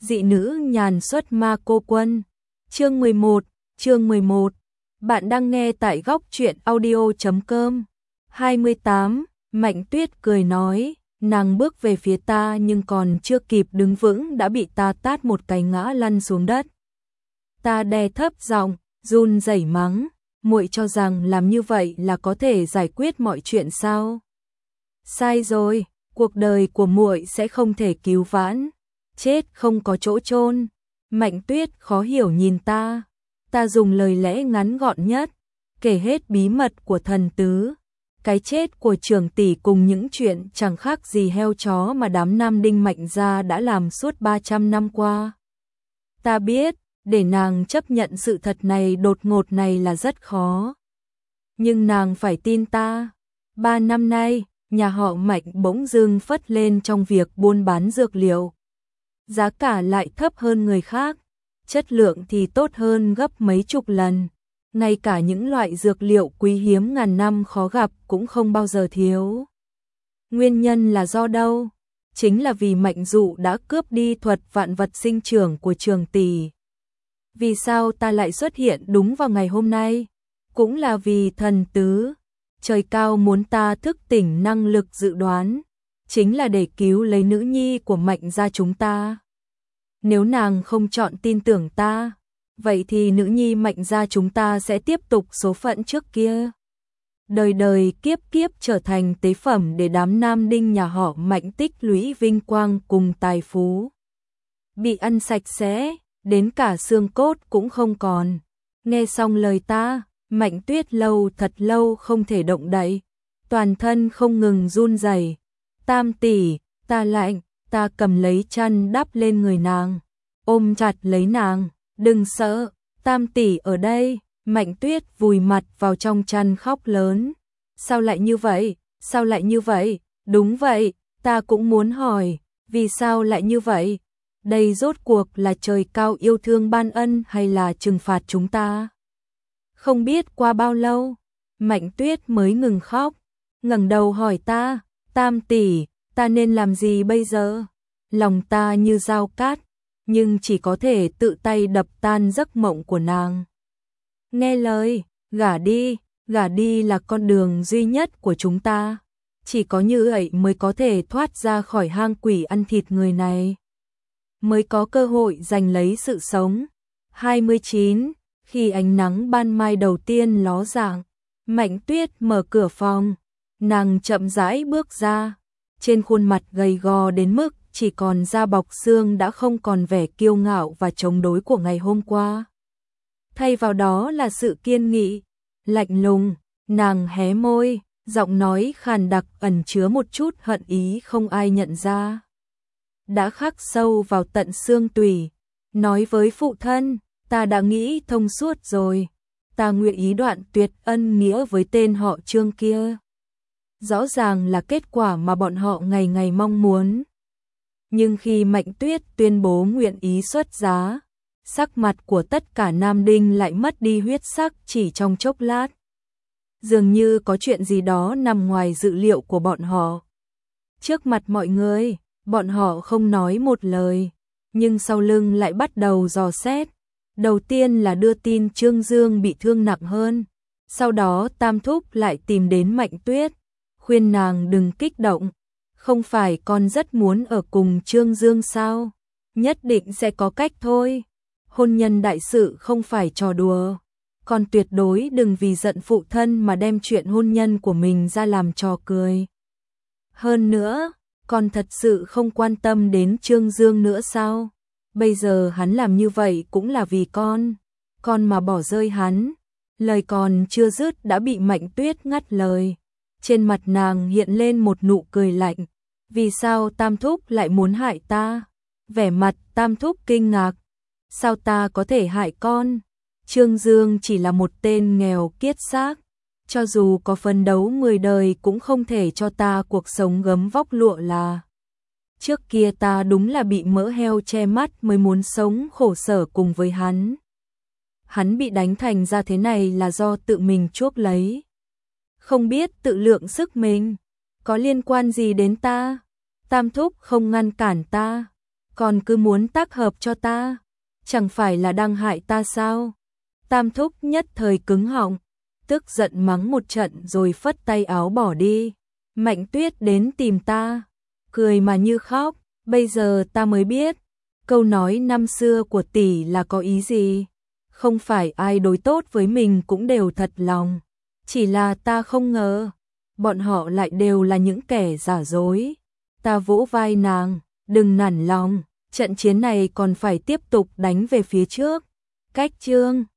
Dị nữ nhàn xuất ma cô quân. Chương 11. Bạn đang nghe tại góc truyện audio.com. 28. Mạnh Tuyết cười nói, nàng bước về phía ta nhưng còn chưa kịp đứng vững đã bị ta tát một cái ngã lăn xuống đất. Ta đè thấp giọng, run rẩy mắng, muội cho rằng làm như vậy là có thể giải quyết mọi chuyện sao? Sai rồi, cuộc đời của muội sẽ không thể cứu vãn, chết không có chỗ chôn. Mạnh Tuyết khó hiểu nhìn ta dùng lời lẽ ngắn gọn nhất, kể hết bí mật của thần tứ, cái chết của trưởng tỷ cùng những chuyện chẳng khác gì heo chó mà đám Nam Đinh Mạnh gia đã làm suốt 300 năm qua. Ta biết, để nàng chấp nhận sự thật này đột ngột này là rất khó. Nhưng nàng phải tin ta, 3 năm nay, nhà họ Mạnh bỗng dưng phất lên trong việc buôn bán dược liệu. Giá cả lại thấp hơn người khác, chất lượng thì tốt hơn gấp mấy chục lần. Ngay cả những loại dược liệu quý hiếm ngàn năm khó gặp cũng không bao giờ thiếu. Nguyên nhân là do đâu? Chính là vì Mạnh Dụ đã cướp đi thuật vạn vật sinh trưởng của Trường tỷ. Vì sao ta lại xuất hiện đúng vào ngày hôm nay? Cũng là vì thần tứ, trời cao muốn ta thức tỉnh năng lực dự đoán, chính là để cứu lấy nữ nhi của Mạnh gia chúng ta. Nếu nàng không chọn tin tưởng ta, vậy thì nữ nhi Mạnh gia chúng ta sẽ tiếp tục số phận trước kia. Đời đời kiếp kiếp trở thành tế phẩm để đám Nam Đinh nhà họ Mạnh tích lũy vinh quang cùng tài phú. Bị ăn sạch sẽ, đến cả xương cốt cũng không còn. Nghe xong lời ta, Mạnh Tuyết thật lâu không thể động đậy, toàn thân không ngừng run rẩy. Tam tỷ, ta lạnh, ta cầm lấy chăn đắp lên người nàng, ôm chặt lấy nàng, đừng sợ, Tam tỷ ở đây. Mạnh Tuyết vùi mặt vào trong chăn khóc lớn. Sao lại như vậy? Sao lại như vậy? Đúng vậy, ta cũng muốn hỏi, vì sao lại như vậy? Đây rốt cuộc là trời cao yêu thương ban ân hay là trừng phạt chúng ta? Không biết qua bao lâu, Mạnh Tuyết mới ngừng khóc, ngẩng đầu hỏi ta, Tam tỷ, ta nên làm gì bây giờ? Lòng ta như dao cát, nhưng chỉ có thể tự tay đập tan giấc mộng của nàng. Nghe lời, gả đi là con đường duy nhất của chúng ta. Chỉ có như vậy mới có thể thoát ra khỏi hang quỷ ăn thịt người này, mới có cơ hội giành lấy sự sống. 29. Khi ánh nắng ban mai đầu tiên ló dạng, Mạnh Tuyết mở cửa phòng, nàng chậm rãi bước ra, trên khuôn mặt gầy gò đến mức chỉ còn da bọc xương đã không còn vẻ kiêu ngạo và chống đối của ngày hôm qua. Thay vào đó là sự kiên nghị, lạnh lùng. Nàng hé môi, giọng nói khàn đặc ẩn chứa một chút hận ý không ai nhận ra, đã khắc sâu vào tận xương tủy. Nói với phụ thân, ta đã nghĩ thông suốt rồi, ta nguyện ý đoạn tuyệt ân nghĩa với tên họ Trương kia. Rõ ràng là kết quả mà bọn họ ngày ngày mong muốn. Nhưng khi Mạnh Tuyết tuyên bố nguyện ý xuất giá, sắc mặt của tất cả Nam Đinh lại mất đi huyết sắc chỉ trong chốc lát. Dường như có chuyện gì đó nằm ngoài dự liệu của bọn họ. Trước mặt mọi người, bọn họ không nói một lời, nhưng sau lưng lại bắt đầu dò xét. Đầu tiên là đưa tin Trương Dương bị thương nặng hơn, sau đó Tam Thúc lại tìm đến Mạnh Tuyết, khuyên nàng đừng kích động. Không phải con rất muốn ở cùng Trương Dương sao? Nhất định sẽ có cách thôi. Hôn nhân đại sự không phải trò đùa. Con tuyệt đối đừng vì giận phụ thân mà đem chuyện hôn nhân của mình ra làm trò cười. Hơn nữa, con thật sự không quan tâm đến Trương Dương nữa sao? Bây giờ hắn làm như vậy cũng là vì con mà bỏ rơi hắn. Lời còn chưa dứt đã bị Mạnh Tuyết ngắt lời. Trên mặt nàng hiện lên một nụ cười lạnh. Vì sao Tam Thúc lại muốn hại ta? Vẻ mặt Tam Thúc kinh ngạc. Sao ta có thể hại con? Trương Dương chỉ là một tên nghèo kiết xác, cho dù có phấn đấu 10 đời cũng không thể cho ta cuộc sống gấm vóc lụa là. Trước kia ta đúng là bị mỡ heo che mắt mới muốn sống khổ sở cùng với hắn. Hắn bị đánh thành ra thế này là do tự mình chuốc lấy. Không biết tự lượng sức mình, có liên quan gì đến ta? Tam Thúc không ngăn cản ta, còn cứ muốn tác hợp cho ta, chẳng phải là đang hại ta sao? Tam thúc nhất thời cứng họng, tức giận mắng một trận rồi phất tay áo bỏ đi. Mạnh Tuyết đến tìm ta, cười mà như khóc, bây giờ ta mới biết, câu nói năm xưa của tỷ là có ý gì. Không phải ai đối tốt với mình cũng đều thật lòng, chỉ là ta không ngờ, bọn họ lại đều là những kẻ giả dối. Ta vỗ vai nàng, đừng nản lòng, trận chiến này còn phải tiếp tục đánh về phía trước. Cách chương